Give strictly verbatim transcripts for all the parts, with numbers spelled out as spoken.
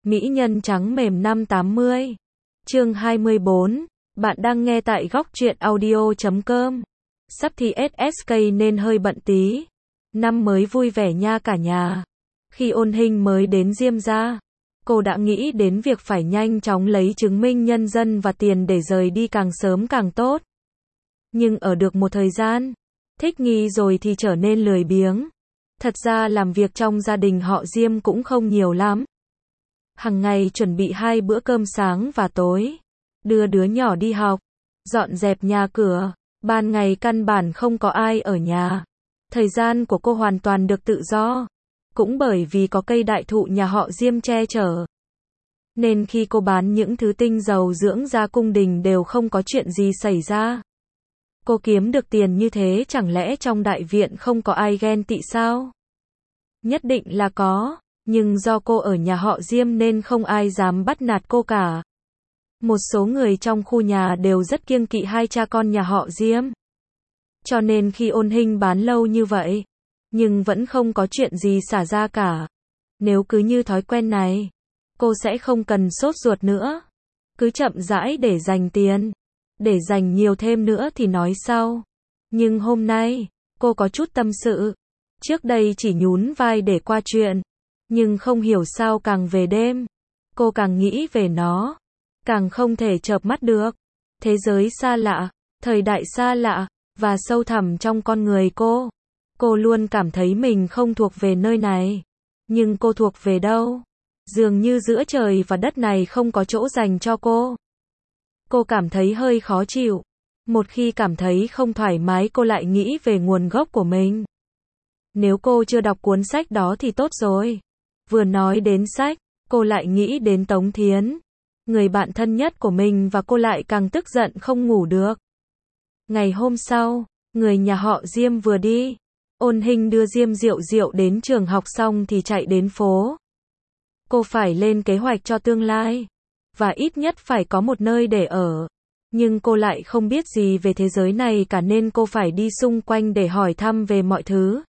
Mỹ nhân trắng mềm năm tám mươi. Chương hai mươi bốn. Bạn đang nghe tại góc truyện audio chấm com. Sắp thi ét ét ca nên hơi bận tí. Năm mới vui vẻ nha cả nhà. Khi Ôn Hinh mới đến Diêm gia, cô đã nghĩ đến việc phải nhanh chóng lấy chứng minh nhân dân và tiền để rời đi càng sớm càng tốt. Nhưng ở được một thời gian, thích nghi rồi thì trở nên lười biếng. Thật ra làm việc trong gia đình họ Diêm cũng không nhiều lắm. Hằng ngày chuẩn bị hai bữa cơm sáng và tối, đưa đứa nhỏ đi học, dọn dẹp nhà cửa, ban ngày căn bản không có ai ở nhà. Thời gian của cô hoàn toàn được tự do, cũng bởi vì có cây đại thụ nhà họ Diêm che chở. Nên khi cô bán những thứ tinh dầu dưỡng da cung đình đều không có chuyện gì xảy ra. Cô kiếm được tiền như thế chẳng lẽ trong đại viện không có ai ghen tị sao? Nhất định là có, nhưng do cô ở nhà họ Diêm nên không ai dám bắt nạt cô cả. Một số người trong khu nhà đều rất kiêng kỵ hai cha con nhà họ Diêm. Cho nên khi Ôn Hinh bán lâu như vậy, nhưng vẫn không có chuyện gì xả ra cả. Nếu cứ như thói quen này, cô sẽ không cần sốt ruột nữa. Cứ chậm rãi để dành tiền. Để dành nhiều thêm nữa thì nói sau. Nhưng hôm nay, cô có chút tâm sự. Trước đây chỉ nhún vai để qua chuyện. Nhưng không hiểu sao càng về đêm, cô càng nghĩ về nó. Càng không thể chợp mắt được. Thế giới xa lạ, thời đại xa lạ, và sâu thẳm trong con người cô. Cô luôn cảm thấy mình không thuộc về nơi này. Nhưng cô thuộc về đâu? Dường như giữa trời và đất này không có chỗ dành cho cô. Cô cảm thấy hơi khó chịu. Một khi cảm thấy không thoải mái cô lại nghĩ về nguồn gốc của mình. Nếu cô chưa đọc cuốn sách đó thì tốt rồi. Vừa nói đến sách, cô lại nghĩ đến Tống Thiến. Người bạn thân nhất của mình và cô lại càng tức giận không ngủ được. Ngày hôm sau, người nhà họ Diêm vừa đi. Ôn Hinh đưa Diêm Diệu Diệu đến trường học xong thì chạy đến phố. Cô phải lên kế hoạch cho tương lai. Và ít nhất phải có một nơi để ở. Nhưng cô lại không biết gì về thế giới này cả nên cô phải đi xung quanh để hỏi thăm về mọi thứ.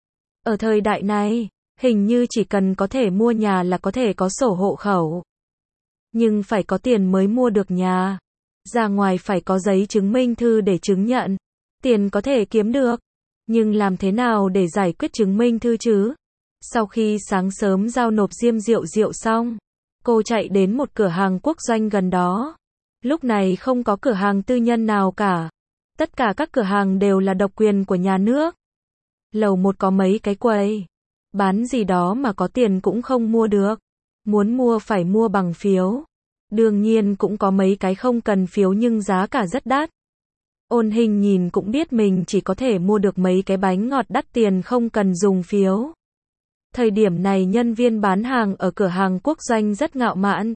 Ở thời đại này, hình như chỉ cần có thể mua nhà là có thể có sổ hộ khẩu. Nhưng phải có tiền mới mua được nhà. Ra ngoài phải có giấy chứng minh thư để chứng nhận. Tiền có thể kiếm được. Nhưng làm thế nào để giải quyết chứng minh thư chứ? Sau khi sáng sớm giao nộp Diêm Diệu Diệu xong, cô chạy đến một cửa hàng quốc doanh gần đó. Lúc này không có cửa hàng tư nhân nào cả. Tất cả các cửa hàng đều là độc quyền của nhà nước. Lầu một có mấy cái quầy. Bán gì đó mà có tiền cũng không mua được. Muốn mua phải mua bằng phiếu. Đương nhiên cũng có mấy cái không cần phiếu nhưng giá cả rất đắt. Ôn Hinh nhìn cũng biết mình chỉ có thể mua được mấy cái bánh ngọt đắt tiền không cần dùng phiếu. Thời điểm này nhân viên bán hàng ở cửa hàng quốc doanh rất ngạo mạn.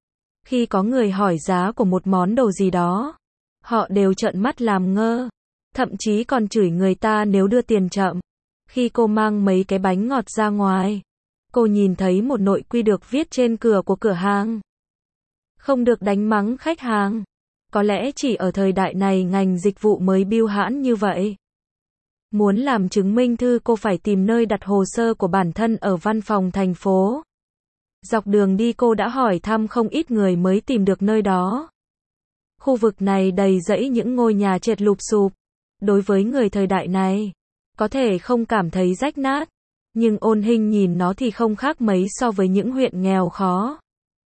Khi có người hỏi giá của một món đồ gì đó, họ đều trợn mắt làm ngơ. Thậm chí còn chửi người ta nếu đưa tiền chậm. Khi cô mang mấy cái bánh ngọt ra ngoài, cô nhìn thấy một nội quy được viết trên cửa của cửa hàng. Không được đánh mắng khách hàng. Có lẽ chỉ ở thời đại này ngành dịch vụ mới bưu hãn như vậy. Muốn làm chứng minh thư cô phải tìm nơi đặt hồ sơ của bản thân ở văn phòng thành phố. Dọc đường đi cô đã hỏi thăm không ít người mới tìm được nơi đó. Khu vực này đầy rẫy những ngôi nhà trệt lụp xụp. Đối với người thời đại này, có thể không cảm thấy rách nát. Nhưng Ôn Hinh nhìn nó thì không khác mấy so với những huyện nghèo khó.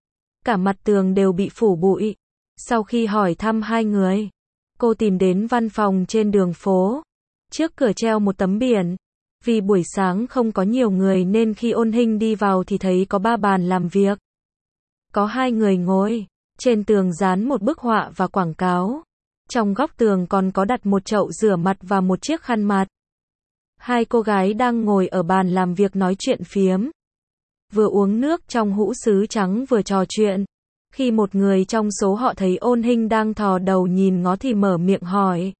Cả mặt tường đều bị phủ bụi. Sau khi hỏi thăm hai người, cô tìm đến văn phòng trên đường phố. Trước cửa treo một tấm biển. Vì buổi sáng không có nhiều người nên khi Ôn Hinh đi vào thì thấy có ba bàn làm việc. Có hai người ngồi. Trên tường dán một bức họa và quảng cáo. Trong góc tường còn có đặt một chậu rửa mặt và một chiếc khăn mặt. Hai cô gái đang ngồi ở bàn làm việc nói chuyện phiếm. Vừa uống nước trong hũ sứ trắng vừa trò chuyện. Khi một người trong số họ thấy Ôn Hinh đang thò đầu nhìn ngó thì mở miệng hỏi.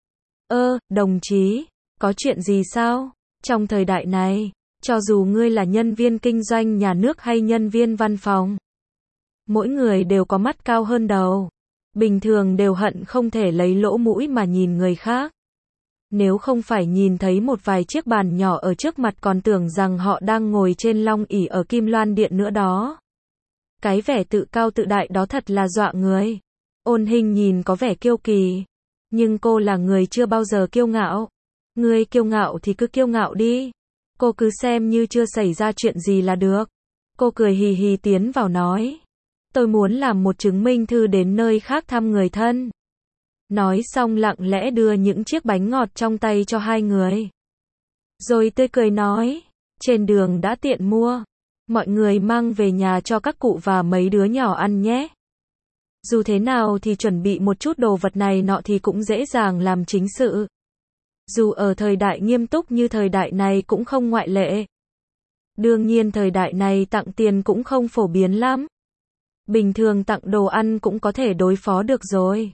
Ơ, đồng chí, có chuyện gì sao? Trong thời đại này, cho dù ngươi là nhân viên kinh doanh nhà nước hay nhân viên văn phòng, mỗi người đều có mắt cao hơn đầu. Bình thường đều hận không thể lấy lỗ mũi mà nhìn người khác. Nếu không phải nhìn thấy một vài chiếc bàn nhỏ ở trước mặt còn tưởng rằng họ đang ngồi trên long ỷ ở Kim Loan Điện nữa đó. Cái vẻ tự cao tự đại đó thật là dọa người. Ôn Hinh nhìn có vẻ kiêu kỳ. Nhưng cô là người chưa bao giờ kiêu ngạo. Ngươi kiêu ngạo thì cứ kiêu ngạo đi. Cô cứ xem như chưa xảy ra chuyện gì là được. Cô cười hì hì tiến vào nói. Tôi muốn làm một chứng minh thư đến nơi khác thăm người thân. Nói xong lặng lẽ đưa những chiếc bánh ngọt trong tay cho hai người. Rồi tươi cười nói. Trên đường đã tiện mua. Mọi người mang về nhà cho các cụ và mấy đứa nhỏ ăn nhé. Dù thế nào thì chuẩn bị một chút đồ vật này nọ thì cũng dễ dàng làm chính sự. Dù ở thời đại nghiêm túc như thời đại này cũng không ngoại lệ. Đương nhiên thời đại này tặng tiền cũng không phổ biến lắm. Bình thường tặng đồ ăn cũng có thể đối phó được rồi.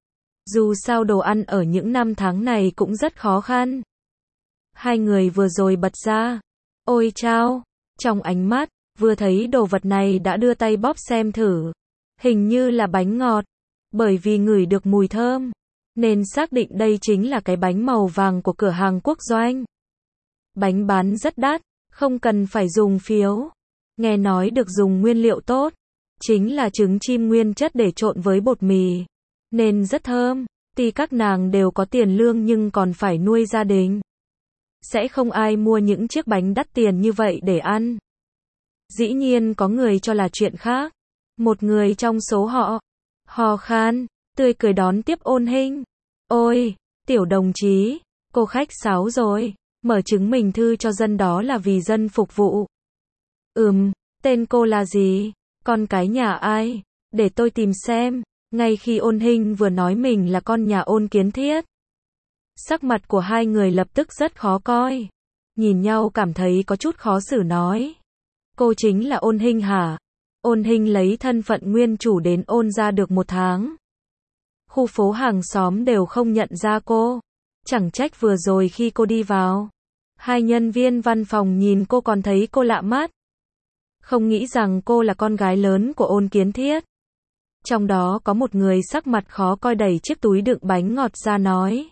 Dù sao đồ ăn ở những năm tháng này cũng rất khó khăn. Hai người vừa rồi bật ra. Ôi chao! Trong ánh mắt, vừa thấy đồ vật này đã đưa tay bóp xem thử. Hình như là bánh ngọt. Bởi vì ngửi được mùi thơm, nên xác định đây chính là cái bánh màu vàng của cửa hàng Quốc Doanh. Bánh bán rất đắt, không cần phải dùng phiếu. Nghe nói được dùng nguyên liệu tốt. Chính là trứng chim nguyên chất để trộn với bột mì. Nên rất thơm. Tuy các nàng đều có tiền lương nhưng còn phải nuôi gia đình. Sẽ không ai mua những chiếc bánh đắt tiền như vậy để ăn. Dĩ nhiên có người cho là chuyện khác. Một người trong số họ, hò khan, tươi cười đón tiếp Ôn Hinh. Ôi, tiểu đồng chí, cô khách sáo rồi, mở chứng minh thư cho dân đó là vì dân phục vụ. Ừm, tên cô là gì? Con cái nhà ai? Để tôi tìm xem. Ngay khi Ôn Hinh vừa nói mình là con nhà Ôn Kiến Thiết, sắc mặt của hai người lập tức rất khó coi. Nhìn nhau cảm thấy có chút khó xử nói. Cô chính là Ôn Hinh hả? Ôn Hinh lấy thân phận nguyên chủ đến Ôn gia được một tháng. Khu phố hàng xóm đều không nhận ra cô. Chẳng trách vừa rồi khi cô đi vào, hai nhân viên văn phòng nhìn cô còn thấy cô lạ mắt. Không nghĩ rằng cô là con gái lớn của Ôn Kiến Thiết. Trong đó có một người sắc mặt khó coi đẩy chiếc túi đựng bánh ngọt ra nói.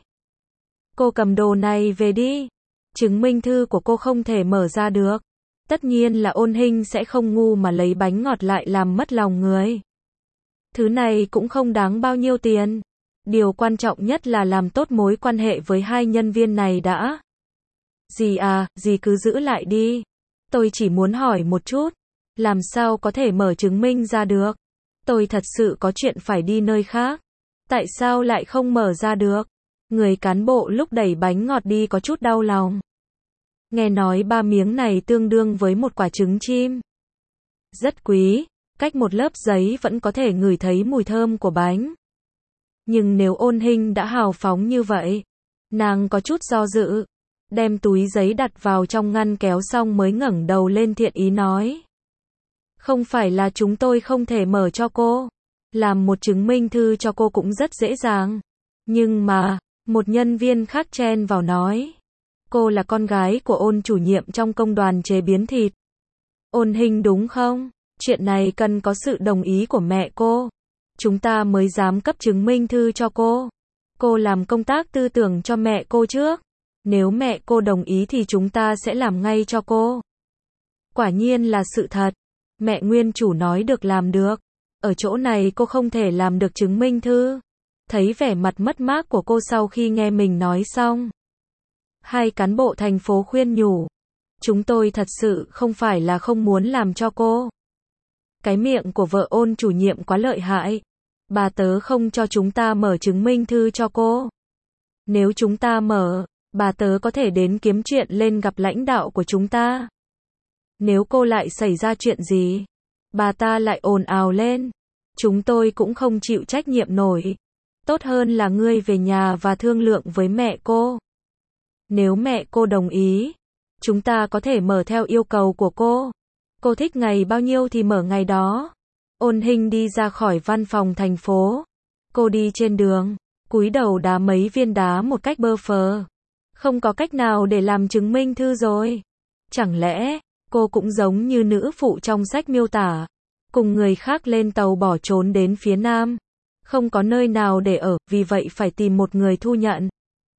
Cô cầm đồ này về đi. Chứng minh thư của cô không thể mở ra được. Tất nhiên là Ôn Hinh sẽ không ngu mà lấy bánh ngọt lại làm mất lòng người. Thứ này cũng không đáng bao nhiêu tiền. Điều quan trọng nhất là làm tốt mối quan hệ với hai nhân viên này đã. Dì à, dì cứ giữ lại đi. Tôi chỉ muốn hỏi một chút. Làm sao có thể mở chứng minh ra được? Tôi thật sự có chuyện phải đi nơi khác. Tại sao lại không mở ra được? Người cán bộ lúc đẩy bánh ngọt đi có chút đau lòng. Nghe nói ba miếng này tương đương với một quả trứng chim. Rất quý, cách một lớp giấy vẫn có thể ngửi thấy mùi thơm của bánh. Nhưng nếu Ôn Hinh đã hào phóng như vậy, nàng có chút do dự, đem túi giấy đặt vào trong ngăn kéo xong mới ngẩng đầu lên thiện ý nói. Không phải là chúng tôi không thể mở cho cô. Làm một chứng minh thư cho cô cũng rất dễ dàng. Nhưng mà, một nhân viên khác chen vào nói. Cô là con gái của Ôn chủ nhiệm trong công đoàn chế biến thịt. Ôn Hinh đúng không? Chuyện này cần có sự đồng ý của mẹ cô. Chúng ta mới dám cấp chứng minh thư cho cô. Cô làm công tác tư tưởng cho mẹ cô trước. Nếu mẹ cô đồng ý thì chúng ta sẽ làm ngay cho cô. Quả nhiên là sự thật. Mẹ nguyên chủ nói được làm được. Ở chỗ này cô không thể làm được chứng minh thư. Thấy vẻ mặt mất mát của cô sau khi nghe mình nói xong. Hai cán bộ thành phố khuyên nhủ. Chúng tôi thật sự không phải là không muốn làm cho cô. Cái miệng của vợ Ôn chủ nhiệm quá lợi hại. Bà tớ không cho chúng ta mở chứng minh thư cho cô. Nếu chúng ta mở, bà tớ có thể đến kiếm chuyện lên gặp lãnh đạo của chúng ta. Nếu cô lại xảy ra chuyện gì, bà ta lại ồn ào lên, chúng tôi cũng không chịu trách nhiệm nổi. Tốt hơn là ngươi về nhà và thương lượng với mẹ cô. Nếu mẹ cô đồng ý, chúng ta có thể mở theo yêu cầu của cô. Cô thích ngày bao nhiêu thì mở ngày đó. Ôn Hinh đi ra khỏi văn phòng thành phố. Cô đi trên đường, cúi đầu đá mấy viên đá một cách bơ phờ. Không có cách nào để làm chứng minh thư rồi. Chẳng lẽ, cô cũng giống như nữ phụ trong sách miêu tả, cùng người khác lên tàu bỏ trốn đến phía Nam. Không có nơi nào để ở, vì vậy phải tìm một người thu nhận.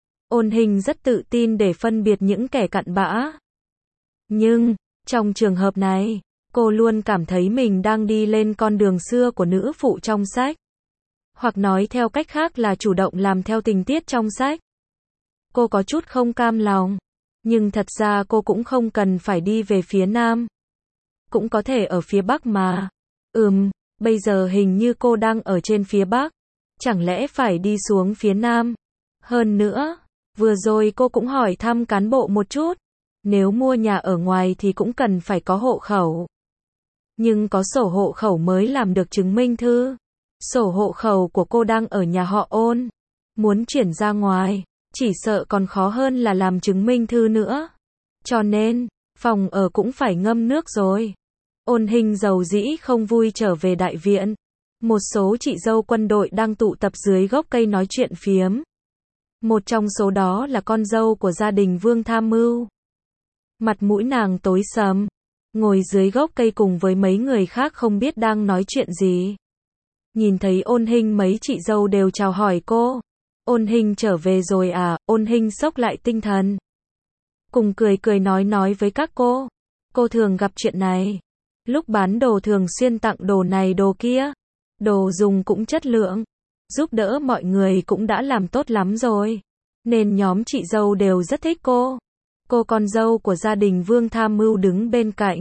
Ôn Hinh rất tự tin để phân biệt những kẻ cặn bã. Nhưng, trong trường hợp này, Cô luôn cảm thấy mình đang đi lên con đường xưa của nữ phụ trong sách. Hoặc nói theo cách khác là chủ động làm theo tình tiết trong sách. Cô có chút không cam lòng. Nhưng thật ra cô cũng không cần phải đi về phía Nam. Cũng có thể ở phía Bắc mà. Ừm, bây giờ hình như cô đang ở trên phía Bắc. Chẳng lẽ phải đi xuống phía Nam? Hơn nữa, vừa rồi cô cũng hỏi thăm cán bộ một chút. Nếu mua nhà ở ngoài thì cũng cần phải có hộ khẩu. Nhưng có sổ hộ khẩu mới làm được chứng minh thư. Sổ hộ khẩu của cô đang ở nhà họ Ôn. Muốn chuyển ra ngoài, chỉ sợ còn khó hơn là làm chứng minh thư nữa. Cho nên, phòng ở cũng phải ngâm nước rồi. Ôn Hinh dầu dĩ không vui trở về đại viện. Một số chị dâu quân đội đang tụ tập dưới gốc cây nói chuyện phiếm. Một trong số đó là con dâu của gia đình Vương Tham Mưu. Mặt mũi nàng tối sầm, ngồi dưới gốc cây cùng với mấy người khác không biết đang nói chuyện gì. Nhìn thấy Ôn Hinh mấy chị dâu đều chào hỏi cô. Ôn Hinh trở về rồi à? Ôn Hinh xốc lại tinh thần. Cùng cười cười nói nói với các cô. Cô thường gặp chuyện này. Lúc bán đồ thường xuyên tặng đồ này đồ kia. Đồ dùng cũng chất lượng. Giúp đỡ mọi người cũng đã làm tốt lắm rồi. Nên nhóm chị dâu đều rất thích cô. Cô con dâu của gia đình Vương Tham Mưu đứng bên cạnh.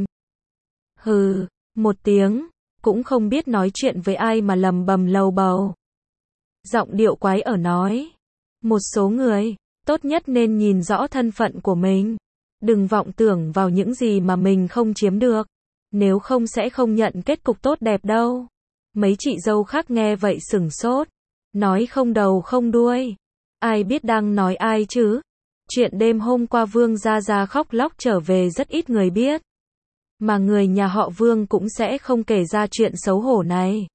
Hừ, một tiếng, cũng không biết nói chuyện với ai mà lầm bầm lầu bầu. Giọng điệu quái ở nói. Một số người, tốt nhất nên nhìn rõ thân phận của mình. Đừng vọng tưởng vào những gì mà mình không chiếm được. Nếu không sẽ không nhận kết cục tốt đẹp đâu. Mấy chị dâu khác nghe vậy sửng sốt. Nói không đầu không đuôi. Ai biết đang nói ai chứ? Chuyện đêm hôm qua Vương Gia Gia khóc lóc trở về rất ít người biết. Mà người nhà họ Vương cũng sẽ không kể ra chuyện xấu hổ này.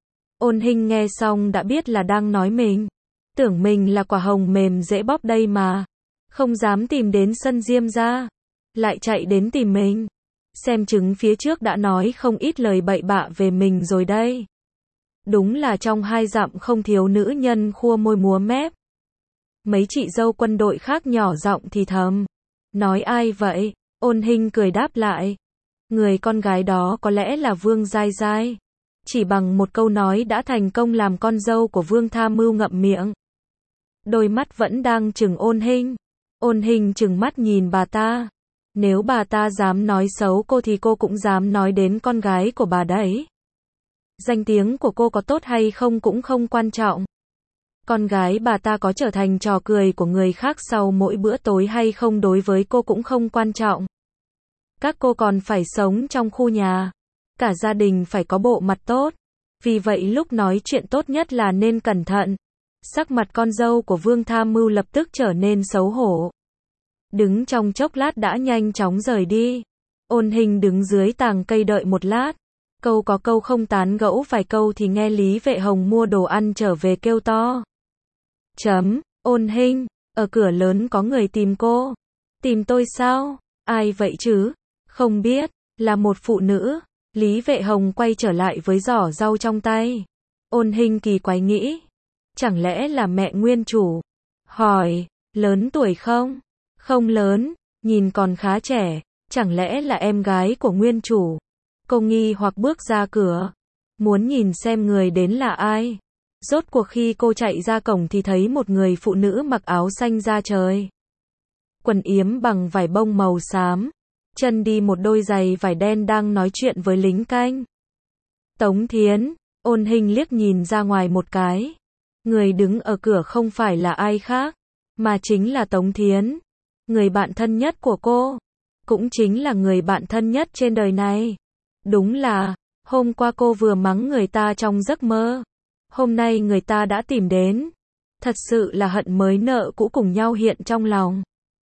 Ôn Hinh nghe xong đã biết là đang nói mình. Tưởng mình là quả hồng mềm dễ bóp đây mà. Không dám tìm đến sân Diêm gia. Lại chạy đến tìm mình. Xem chứng phía trước đã nói không ít lời bậy bạ về mình rồi đây. Đúng là trong hai dặm không thiếu nữ nhân khua môi múa mép. Mấy chị dâu quân đội khác nhỏ giọng thì thầm. Nói ai vậy? Ôn Hinh cười đáp lại. Người con gái đó có lẽ là Vương Giai Giai. Chỉ bằng một câu nói đã thành công làm con dâu của Vương Tham Mưu ngậm miệng. Đôi mắt vẫn đang chừng Ôn Hinh. Ôn Hinh chừng mắt nhìn bà ta. Nếu bà ta dám nói xấu cô thì cô cũng dám nói đến con gái của bà đấy. Danh tiếng của cô có tốt hay không cũng không quan trọng. Con gái bà ta có trở thành trò cười của người khác sau mỗi bữa tối hay không đối với cô cũng không quan trọng. Các cô còn phải sống trong khu nhà. Cả gia đình phải có bộ mặt tốt. Vì vậy lúc nói chuyện tốt nhất là nên cẩn thận. Sắc mặt con dâu của Vương Tham Mưu lập tức trở nên xấu hổ. Đứng trong chốc lát đã nhanh chóng rời đi. Ôn Hinh đứng dưới tàng cây đợi một lát. Câu có câu không tán gẫu vài câu thì nghe Lý Vệ Hồng mua đồ ăn trở về kêu to. Chấm, Ôn Hinh, ở cửa lớn có người tìm cô. Tìm tôi sao? Ai vậy chứ? Không biết, là một phụ nữ. Lý Vệ Hồng quay trở lại với giỏ rau trong tay. Ôn Hinh kỳ quái nghĩ. Chẳng lẽ là mẹ nguyên chủ? Hỏi, lớn tuổi không? Không lớn, nhìn còn khá trẻ. Chẳng lẽ là em gái của nguyên chủ? Cô nghi hoặc bước ra cửa. Muốn nhìn xem người đến là ai. Rốt cuộc khi cô chạy ra cổng thì thấy một người phụ nữ mặc áo xanh da trời. Quần yếm bằng vải bông màu xám. Chân đi một đôi giày vải đen đang nói chuyện với lính canh. Tống Thiến, Ôn Hinh liếc nhìn ra ngoài một cái. Người đứng ở cửa không phải là ai khác, mà chính là Tống Thiến. Người bạn thân nhất của cô. Cũng chính là người bạn thân nhất trên đời này. Đúng là, hôm qua cô vừa mắng người ta trong giấc mơ. Hôm nay người ta đã tìm đến. Thật sự là hận mới nợ cũ cùng nhau hiện trong lòng.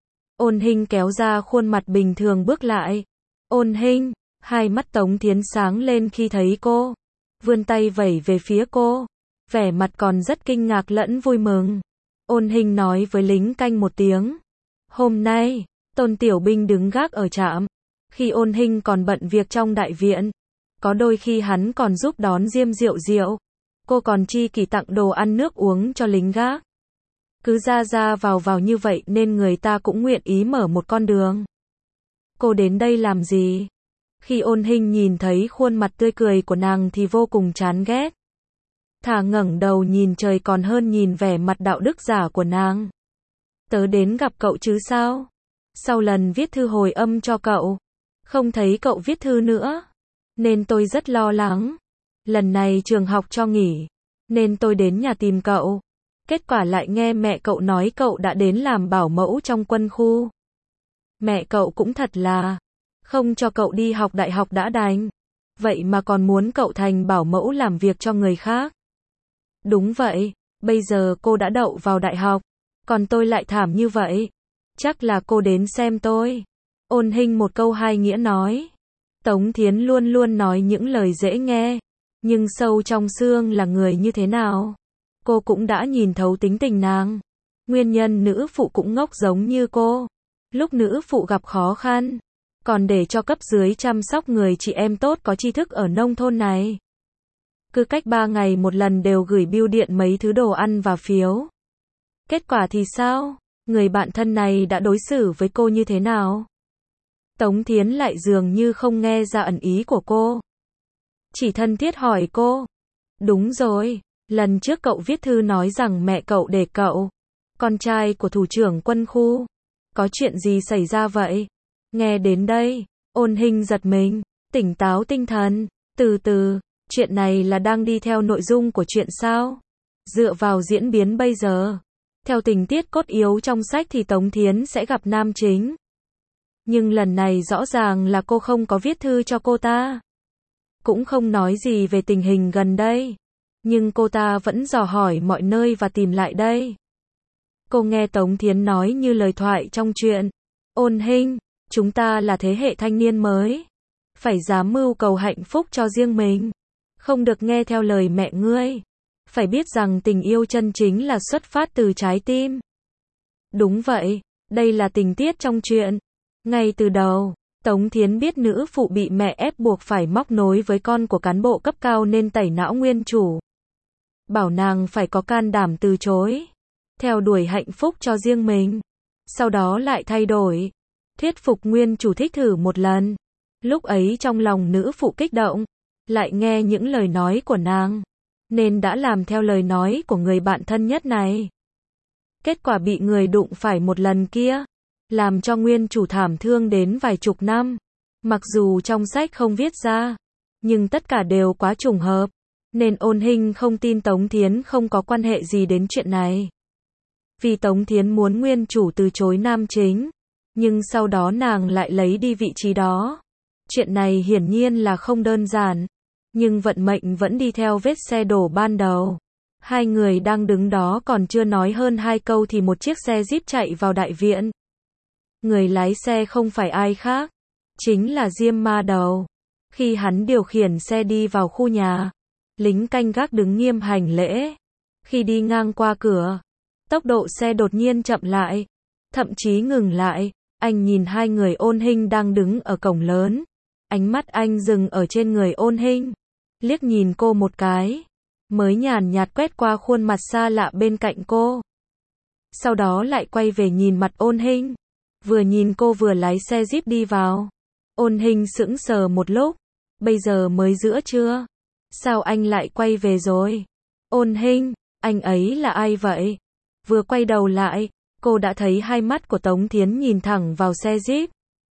Ôn Hinh kéo ra khuôn mặt bình thường bước lại. Ôn Hinh, hai mắt Tống Thiến sáng lên khi thấy cô. Vươn tay vẩy về phía cô. Vẻ mặt còn rất kinh ngạc lẫn vui mừng. Ôn Hinh nói với lính canh một tiếng. Hôm nay, Tôn Tiểu Binh đứng gác ở trạm. Khi Ôn Hinh còn bận việc trong đại viện. Có đôi khi hắn còn giúp đón Diêm Diệu Diệu. Cô còn chi kỷ tặng đồ ăn nước uống cho lính gác. Cứ ra ra vào vào như vậy nên người ta cũng nguyện ý mở một con đường. Cô đến đây làm gì? Khi Ôn Hinh nhìn thấy khuôn mặt tươi cười của nàng thì vô cùng chán ghét. Thà ngẩng đầu nhìn trời còn hơn nhìn vẻ mặt đạo đức giả của nàng. Tớ đến gặp cậu chứ sao? Sau lần viết thư hồi âm cho cậu, không thấy cậu viết thư nữa, nên tôi rất lo lắng. Lần này trường học cho nghỉ, nên tôi đến nhà tìm cậu. Kết quả lại nghe mẹ cậu nói cậu đã đến làm bảo mẫu trong quân khu. Mẹ cậu cũng thật là, không cho cậu đi học đại học đã đành, vậy mà còn muốn cậu thành bảo mẫu làm việc cho người khác. Đúng vậy, bây giờ cô đã đậu vào đại học, còn tôi lại thảm như vậy. Chắc là cô đến xem tôi. Ôn Hinh một câu hai nghĩa nói. Tống Thiến luôn luôn nói những lời dễ nghe, nhưng sâu trong xương là người như thế nào? Cô cũng đã nhìn thấu tính tình nàng. Nguyên nhân nữ phụ cũng ngốc giống như cô. Lúc nữ phụ gặp khó khăn, còn để cho cấp dưới chăm sóc người chị em tốt có tri thức ở nông thôn này. Cứ cách ba ngày một lần đều gửi bưu điện mấy thứ đồ ăn và phiếu. Kết quả thì sao? Người bạn thân này đã đối xử với cô như thế nào? Tống Thiến lại dường như không nghe ra ẩn ý của cô. Chỉ thân thiết hỏi cô. Đúng rồi, lần trước cậu viết thư nói rằng mẹ cậu để cậu, con trai của thủ trưởng quân khu. Có chuyện gì xảy ra vậy? Nghe đến đây, Ôn Hinh giật mình, tỉnh táo tinh thần. Từ từ, chuyện này là đang đi theo nội dung của chuyện sao? Dựa vào diễn biến bây giờ, theo tình tiết cốt yếu trong sách thì Tống Thiến sẽ gặp nam chính. Nhưng lần này rõ ràng là cô không có viết thư cho cô ta. Cũng không nói gì về tình hình gần đây. Nhưng cô ta vẫn dò hỏi mọi nơi và tìm lại đây. Cô nghe Tống Thiến nói như lời thoại trong chuyện. Ôn Hinh, chúng ta là thế hệ thanh niên mới. Phải dám mưu cầu hạnh phúc cho riêng mình. Không được nghe theo lời mẹ ngươi. Phải biết rằng tình yêu chân chính là xuất phát từ trái tim. Đúng vậy, đây là tình tiết trong chuyện. Ngay từ đầu, Tống Thiến biết nữ phụ bị mẹ ép buộc phải móc nối với con của cán bộ cấp cao nên tẩy não nguyên chủ. Bảo nàng phải có can đảm từ chối. Theo đuổi hạnh phúc cho riêng mình. Sau đó lại thay đổi. Thuyết phục nguyên chủ thích thử một lần. Lúc ấy trong lòng nữ phụ kích động. Lại nghe những lời nói của nàng. Nên đã làm theo lời nói của người bạn thân nhất này. Kết quả bị người đụng phải một lần kia. Làm cho nguyên chủ thảm thương đến vài chục năm. Mặc dù trong sách không viết ra. Nhưng tất cả đều quá trùng hợp. Nên Ôn Hinh không tin Tống Thiến không có quan hệ gì đến chuyện này. Vì Tống Thiến muốn nguyên chủ từ chối nam chính. Nhưng sau đó nàng lại lấy đi vị trí đó. Chuyện này hiển nhiên là không đơn giản. Nhưng vận mệnh vẫn đi theo vết xe đổ ban đầu. Hai người đang đứng đó còn chưa nói hơn hai câu thì một chiếc xe Jeep chạy vào đại viện. Người lái xe không phải ai khác. Chính là Diêm Ma Đầu. Khi hắn điều khiển xe đi vào khu nhà, lính canh gác đứng nghiêm hành lễ. Khi đi ngang qua cửa, tốc độ xe đột nhiên chậm lại. Thậm chí ngừng lại. Anh nhìn hai người Ôn Hinh đang đứng ở cổng lớn. Ánh mắt anh dừng ở trên người Ôn Hinh. Liếc nhìn cô một cái. Mới nhàn nhạt quét qua khuôn mặt xa lạ bên cạnh cô. Sau đó lại quay về nhìn mặt Ôn Hinh. Vừa nhìn cô vừa lái xe Jeep đi vào. Ôn Hinh sững sờ một lúc. Bây giờ mới giữa trưa. Sao anh lại quay về rồi? Ôn Hinh, anh ấy là ai vậy? Vừa quay đầu lại, cô đã thấy hai mắt của Tống Thiến nhìn thẳng vào xe Jeep.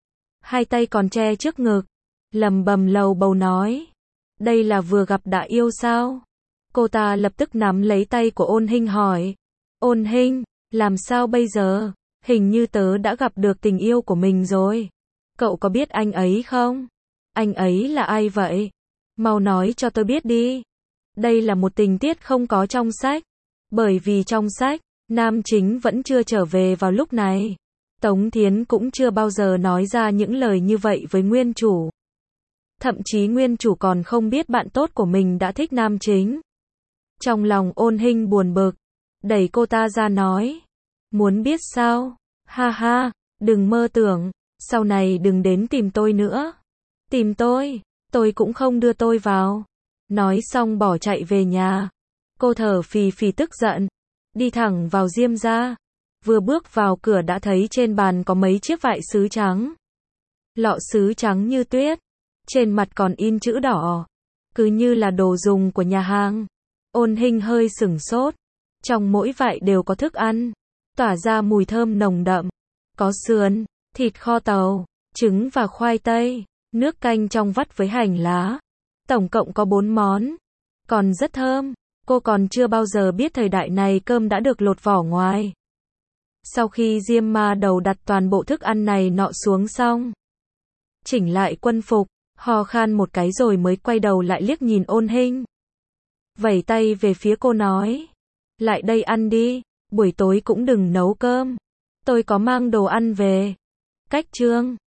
Hai tay còn che trước ngực. Lầm bầm lầu bầu nói. Đây là vừa gặp đã yêu sao? Cô ta lập tức nắm lấy tay của Ôn Hinh hỏi. Ôn Hinh, làm sao bây giờ? Hình như tớ đã gặp được tình yêu của mình rồi. Cậu có biết anh ấy không? Anh ấy là ai vậy? Mau nói cho tôi biết đi. Đây là một tình tiết không có trong sách. Bởi vì trong sách, nam chính vẫn chưa trở về vào lúc này. Tống Thiến cũng chưa bao giờ nói ra những lời như vậy với nguyên chủ. Thậm chí nguyên chủ còn không biết bạn tốt của mình đã thích nam chính. Trong lòng Ôn Hinh buồn bực, đẩy cô ta ra nói. Muốn biết sao? Ha ha, đừng mơ tưởng, sau này đừng đến tìm tôi nữa. Tìm tôi, tôi cũng không đưa tôi vào. Nói xong bỏ chạy về nhà. Cô thở phì phì tức giận, đi thẳng vào Diêm gia. Vừa bước vào cửa đã thấy trên bàn có mấy chiếc vại sứ trắng. Lọ sứ trắng như tuyết, trên mặt còn in chữ đỏ, cứ như là đồ dùng của nhà hàng. Ôn Hinh hơi sửng sốt, trong mỗi vại đều có thức ăn, tỏa ra mùi thơm nồng đậm, có sườn, thịt kho tàu, trứng và khoai tây, nước canh trong vắt với hành lá. Tổng cộng có bốn món, còn rất thơm. Cô còn chưa bao giờ biết thời đại này cơm đã được lột vỏ ngoài. Sau khi Diêm Ma Đầu đặt toàn bộ thức ăn này nọ xuống xong, chỉnh lại quân phục, ho khan một cái rồi mới quay đầu lại liếc nhìn Ôn Hinh. Vẩy tay về phía cô nói, lại đây ăn đi, buổi tối cũng đừng nấu cơm. Tôi có mang đồ ăn về. Cách chương